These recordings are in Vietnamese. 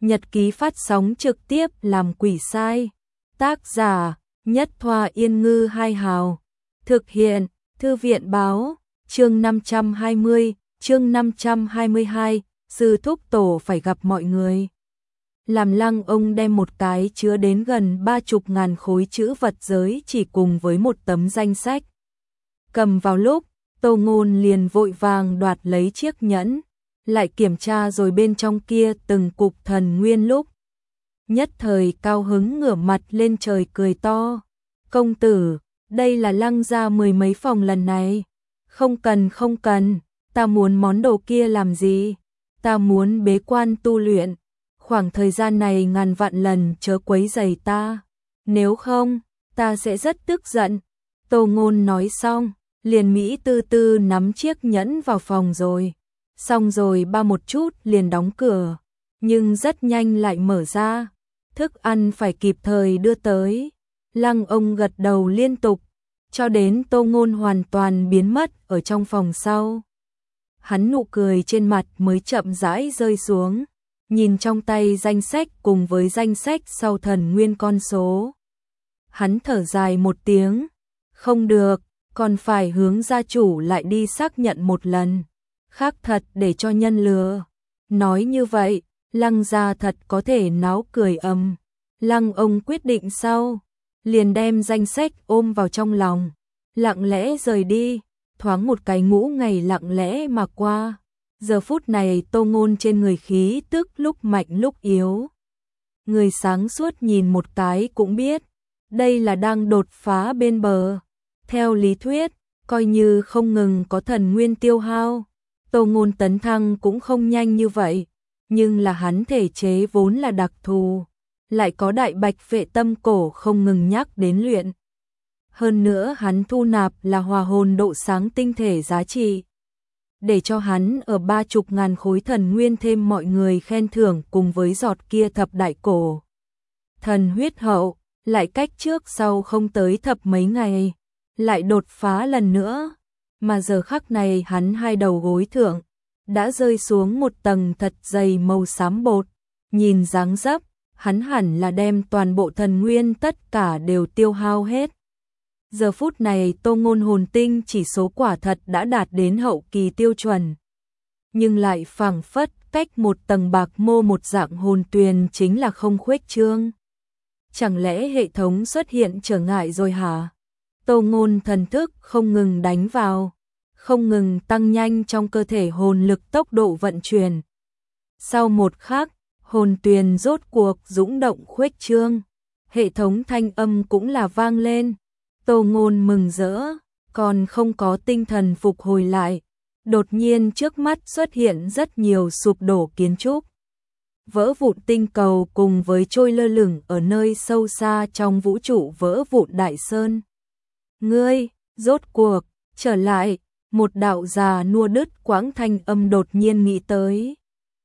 Nhật ký phát sóng trực tiếp làm quỷ sai. Tác giả Nhất Thoa Yên Ngư Hai Hào. Thực hiện Thư viện báo. Chương 520, chương 522, sư thúc tổ phải gặp mọi người. Làm Lăng ông đem một cái chứa đến gần 30.000 khối chữ vật giới chỉ cùng với một tấm danh sách. Cầm vào lúc, Tô Ngôn liền vội vàng đoạt lấy chiếc nhẫn, lại kiểm tra rồi bên trong kia từng cục thần nguyên lúc. Nhất thời cao hứng ngửa mặt lên trời cười to. Công tử, đây là Lăng gia 10 mấy phòng lần này. Không cần, ta muốn món đồ kia làm gì? Ta muốn bế quan tu luyện. Khoảng thời gian này ngàn vạn lần chớ quấy rầy ta. Nếu không, ta sẽ rất tức giận. Tô Ngôn nói xong, liền Mỹ tư tư nắm chiếc nhẫn vào phòng rồi. Xong rồi ba một chút liền đóng cửa. Nhưng rất nhanh lại mở ra. Thức ăn phải kịp thời đưa tới. Lăng ông gật đầu liên tục, cho đến Tô Ngôn hoàn toàn biến mất ở trong phòng sau. Hắn nụ cười trên mặt mới chậm rãi rơi xuống, nhìn trong tay danh sách cùng với danh sách sau thần nguyên con số. Hắn thở dài một tiếng, không được, còn phải hướng gia chủ lại đi xác nhận một lần, khác thật để cho nhân lừa. Nói như vậy, Lăng gia thật có thể náo cười ầm. Lăng ông quyết định sau, liền đem danh sách ôm vào trong lòng, lặng lẽ rời đi. Thoáng một cái ngũ ngày lặng lẽ mà qua. Giờ phút này Tô Ngôn trên người khí tức lúc mạnh lúc yếu. Người sáng suốt nhìn một cái cũng biết, đây là đang đột phá bên bờ. Theo lý thuyết, coi như không ngừng có thần nguyên tiêu hao, Tô Ngôn tấn thăng cũng không nhanh như vậy. Nhưng là hắn thể chế vốn là đặc thù, lại có đại bạch vệ tâm cổ không ngừng nhắc đến luyện. Hơn nữa hắn thu nạp là hòa hồn độ sáng tinh thể giá trị. Để cho hắn ở 30.000 khối thần nguyên thêm mọi người khen thưởng cùng với giọt kia thập đại cổ. Thần huyết hậu, lại cách trước sau không tới thập mấy ngày, lại đột phá lần nữa. Mà giờ khắc này hắn hai đầu gối thượng, đã rơi xuống một tầng thật dày màu xám bột. Nhìn dáng dấp, hắn hẳn là đem toàn bộ thần nguyên tất cả đều tiêu hao hết. Giờ phút này Tô Ngôn hồn tinh chỉ số quả thật đã đạt đến hậu kỳ tiêu chuẩn. Nhưng lại phảng phất cách một tầng bạc mô một dạng hồn tuyền chính là không khuếch trương. Chẳng lẽ hệ thống xuất hiện trở ngại rồi hả? Tô Ngôn thần thức không ngừng đánh vào, không ngừng tăng nhanh trong cơ thể hồn lực tốc độ vận chuyển. Sau một khắc, hồn tuyền rốt cuộc dũng động khuếch trương. Hệ thống thanh âm cũng là vang lên. Tô Ngôn mừng rỡ, còn không có tinh thần phục hồi lại. Đột nhiên trước mắt xuất hiện rất nhiều sụp đổ kiến trúc. Vỡ vụn tinh cầu cùng với trôi lơ lửng ở nơi sâu xa trong vũ trụ vỡ vụn đại sơn. Ngươi, rốt cuộc, trở lại, một đạo già nua đứt quãng thanh âm đột nhiên nghĩ tới.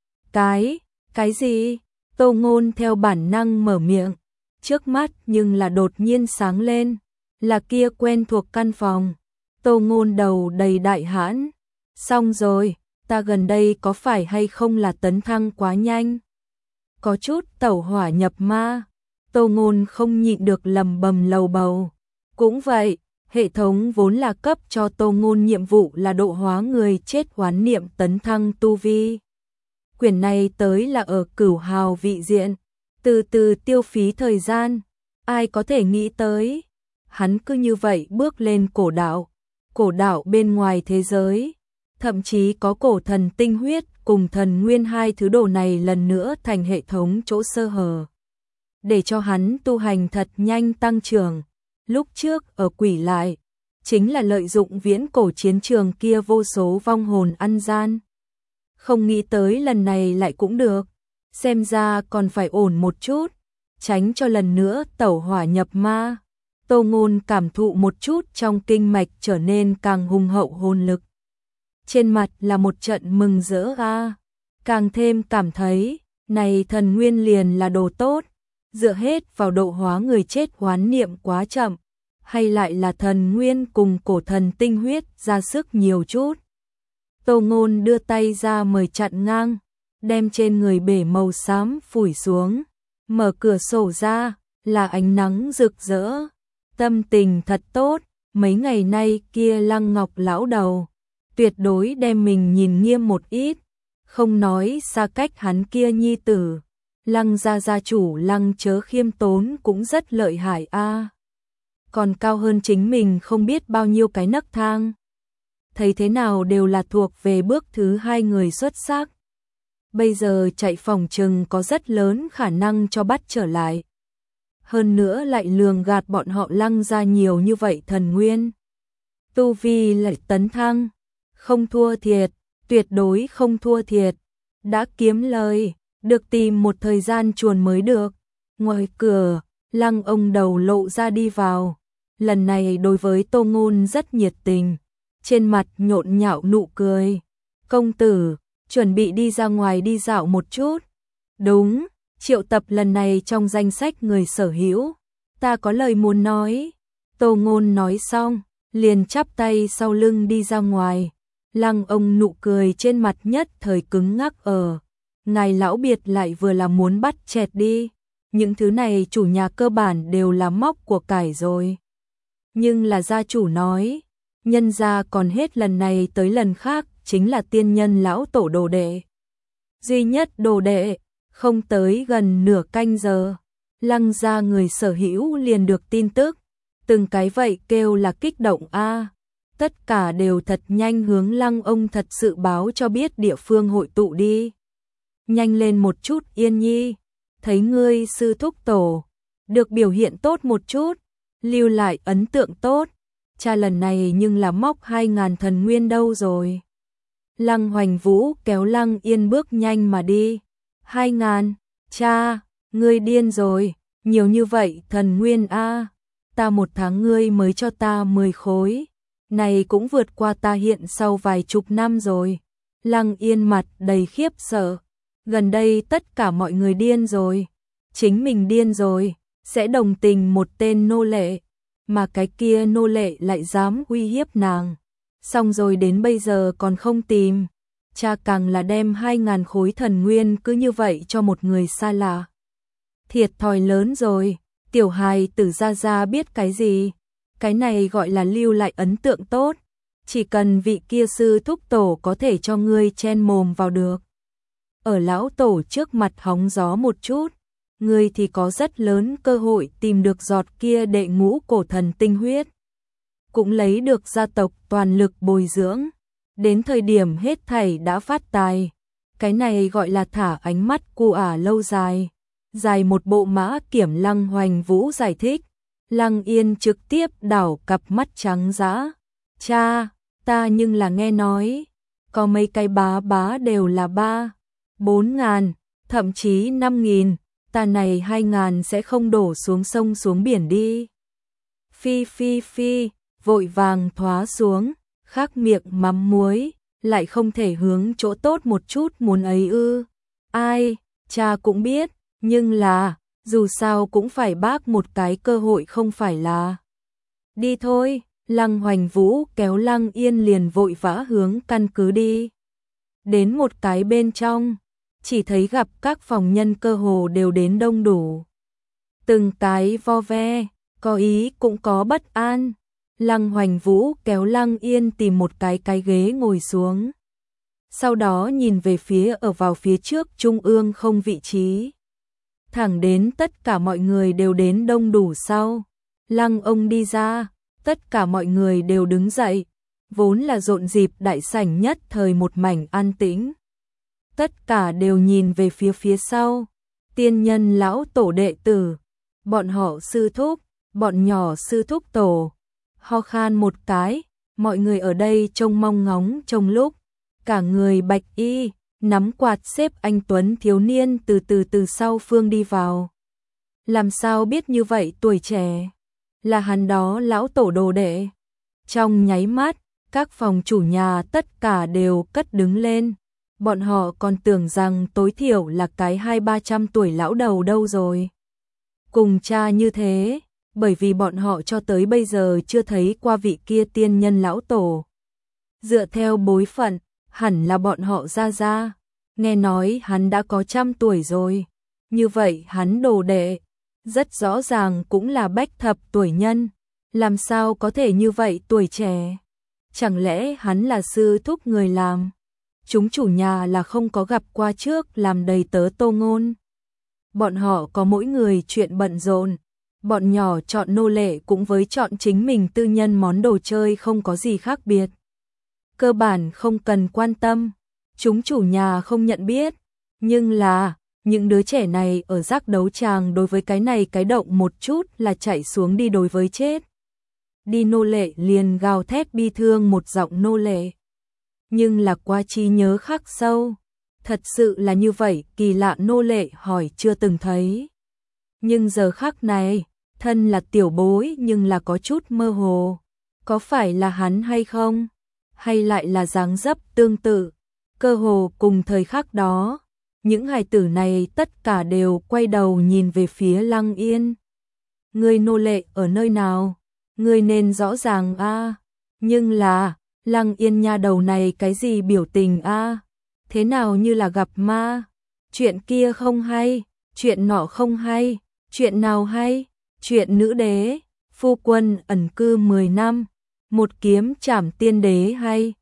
Cái gì? Tô Ngôn theo bản năng mở miệng, trước mắt nhưng là đột nhiên sáng lên. Là kia quen thuộc căn phòng. Tô Ngôn đầu đầy đại hãn. Xong rồi, ta gần đây có phải hay không là tấn thăng quá nhanh? Có chút tẩu hỏa nhập ma. Tô Ngôn không nhịn được lầm bầm lầu bầu. Cũng vậy, hệ thống vốn là cấp cho Tô Ngôn nhiệm vụ là độ hóa người chết hoán niệm tấn thăng tu vi. Quyển này tới là ở cửu hào vị diện. Từ từ tiêu phí thời gian. Ai có thể nghĩ tới? Hắn cứ như vậy bước lên cổ đạo bên ngoài thế giới, thậm chí có cổ thần tinh huyết cùng thần nguyên hai thứ đồ này lần nữa thành hệ thống chỗ sơ hở, để cho hắn tu hành thật nhanh tăng trưởng. Lúc trước ở quỷ lại, chính là lợi dụng viễn cổ chiến trường kia vô số vong hồn ăn gian. Không nghĩ tới lần này lại cũng được, xem ra còn phải ổn một chút, tránh cho lần nữa tẩu hỏa nhập ma. Tô Ngôn cảm thụ một chút trong kinh mạch trở nên càng hùng hậu hồn lực. Trên mặt là một trận mừng rỡ càng thêm cảm thấy, này thần nguyên liền là đồ tốt, dựa hết vào độ hóa người chết hoán niệm quá chậm, hay lại là thần nguyên cùng cổ thần tinh huyết ra sức nhiều chút. Tô Ngôn đưa tay ra mời chặn ngang, đem trên người bể màu xám phủi xuống, mở cửa sổ ra, là ánh nắng rực rỡ. Tâm tình thật tốt, mấy ngày nay kia Lăng Ngọc lão đầu, tuyệt đối đem mình nhìn nghiêm một ít, không nói xa cách hắn kia nhi tử. Lăng gia gia chủ Lăng Chớ khiêm tốn cũng rất lợi hại a, còn cao hơn chính mình không biết bao nhiêu cái nấc thang. Thấy thế nào đều là thuộc về bước thứ 2 người xuất sắc. Bây giờ chạy phòng trừng có rất lớn khả năng cho bắt trở lại. Hơn nữa lại lường gạt bọn họ Lăng ra nhiều như vậy thần nguyên. Tu vi lại tấn thăng, không thua thiệt, tuyệt đối không thua thiệt. Đã kiếm lời, được tìm một thời gian chuồn mới được. Ngoài cửa, Lăng ông đầu lộ ra đi vào. Lần này đối với Tô Ngôn rất nhiệt tình, trên mặt nhộn nhạo nụ cười. Công tử, chuẩn bị đi ra ngoài đi dạo một chút. Đúng, triệu tập lần này trong danh sách người sở hữu. Ta có lời muốn nói. Tô Ngôn nói xong, liền chắp tay sau lưng đi ra ngoài. Lăng ông nụ cười trên mặt nhất thời cứng ngắc ở. Ngài lão biệt lại vừa là muốn bắt chẹt đi. Những thứ này chủ nhà cơ bản đều là móc của cải rồi. Nhưng là gia chủ nói, nhân gia còn hết lần này tới lần khác chính là tiên nhân lão tổ đồ đệ. Duy nhất đồ đệ, không tới gần nửa canh giờ, Lăng gia người sở hữu liền được tin tức. Từng cái vậy kêu là kích động a. Tất cả đều thật nhanh hướng Lăng ông thật sự báo cho biết địa phương hội tụ đi. Nhanh lên một chút Yên Nhi, thấy ngươi sư thúc tổ, được biểu hiện tốt một chút, lưu lại ấn tượng tốt. Cha lần này nhưng là móc 2.000 thần nguyên đâu rồi. Lăng Hoành Vũ kéo Lăng Yên bước nhanh mà đi. 2.000, cha, ngươi điên rồi, nhiều như vậy thần nguyên a, ta một tháng ngươi mới cho ta 10 khối, này cũng vượt qua ta hiện sau vài chục năm rồi. Lăng Yên mặt đầy khiếp sợ, gần đây tất cả mọi người điên rồi, chính mình điên rồi, sẽ đồng tình một tên nô lệ, mà cái kia nô lệ lại dám uy hiếp nàng. Xong rồi đến bây giờ còn không tìm. Cha càng là đem 2.000 khối thần nguyên cứ như vậy cho một người xa lạ. Thiệt thòi lớn rồi, tiểu hài tử gia biết cái gì. Cái này gọi là lưu lại ấn tượng tốt. Chỉ cần vị kia sư thúc tổ có thể cho ngươi chen mồm vào được. Ở lão tổ trước mặt hóng gió một chút, ngươi thì có rất lớn cơ hội tìm được giọt kia đệ ngũ cổ thần tinh huyết. Cũng lấy được gia tộc toàn lực bồi dưỡng. Đến thời điểm hết thảy đã phát tài. Cái này gọi là thả ánh mắt cu lâu dài. Dài một bộ mã kiểm. Lăng Hoành Vũ giải thích. Lăng Yên trực tiếp đảo cặp mắt trắng dã. Cha, ta nhưng là nghe nói, có mấy cái bá đều là 3-4 ngàn, thậm chí 5.000, ta này 2.000 sẽ không đổ xuống sông xuống biển đi. Phi, vội vàng thoá xuống, khắc miệng mắm muối, lại không thể hướng chỗ tốt một chút muốn ấy ư. Ai, cha cũng biết, nhưng là, dù sao cũng phải bác một cái cơ hội không phải là. Đi thôi, Lăng Hoành Vũ kéo Lăng Yên liền vội vã hướng căn cứ đi. Đến một cái bên trong, chỉ thấy gặp các phòng nhân cơ hồ đều đến đông đủ. Từng cái vo ve, có ý cũng có bất an. Lăng Hoành Vũ kéo Lăng Yên tìm một cái ghế ngồi xuống. Sau đó nhìn về phía ở vào phía trước trung ương không vị trí. Thẳng đến tất cả mọi người đều đến đông đủ sau. Lăng ông đi ra, tất cả mọi người đều đứng dậy. Vốn là rộn rịp đại sảnh nhất thời một mảnh an tĩnh. Tất cả đều nhìn về phía sau. Tiên nhân lão tổ đệ tử, bọn họ sư thúc, bọn nhỏ sư thúc tổ. Ho khan một cái, mọi người ở đây trông mong ngóng trong lúc. Cả người bạch y, nắm quạt xếp anh tuấn thiếu niên từ sau phương đi vào. Làm sao biết như vậy tuổi trẻ? Là hắn đó lão tổ đồ đệ. Trong nháy mắt, các phòng chủ nhà tất cả đều cất đứng lên. Bọn họ còn tưởng rằng tối thiểu là cái 200-300 tuổi lão đầu đâu rồi. Cùng cha như thế, bởi vì bọn họ cho tới bây giờ chưa thấy qua vị kia tiên nhân lão tổ. Dựa theo bối phận, hẳn là bọn họ ra. Nghe nói hắn đã có 100 tuổi rồi, như vậy hắn đồ đệ, rất rõ ràng cũng là bách thập tuổi nhân, làm sao có thể như vậy tuổi trẻ? Chẳng lẽ hắn là sư thúc người làm? Chúng chủ nhà là không có gặp qua trước làm đầy tớ Tô Ngôn. Bọn họ có mỗi người chuyện bận rộn, bọn nhỏ chọn nô lệ cũng với chọn chính mình tư nhân món đồ chơi không có gì khác biệt. Cơ bản không cần quan tâm, chúng chủ nhà không nhận biết, nhưng là những đứa trẻ này ở giác đấu tràng đối với cái này cái động một chút là chạy xuống đi đối với chết. Đi nô lệ liền gào thét bi thương một giọng nô lệ. Nhưng là qua trí nhớ khắc sâu. Thật sự là như vậy, kỳ lạ nô lệ hỏi chưa từng thấy. Nhưng giờ khắc này, thân là tiểu bối nhưng là có chút mơ hồ. Có phải là hắn hay không? Hay lại là dáng dấp tương tự? Cơ hồ cùng thời khắc đó, những hài tử này tất cả đều quay đầu nhìn về phía Lăng Yên. Người nô lệ ở nơi nào? Người nên rõ ràng a. Nhưng là, Lăng Yên nha đầu này cái gì biểu tình a? Thế nào như là gặp ma? Chuyện kia không hay, chuyện nọ không hay, chuyện nào hay? Chuyện nữ đế, phu quân ẩn cư 10 năm, một kiếm trảm tiên đế hay?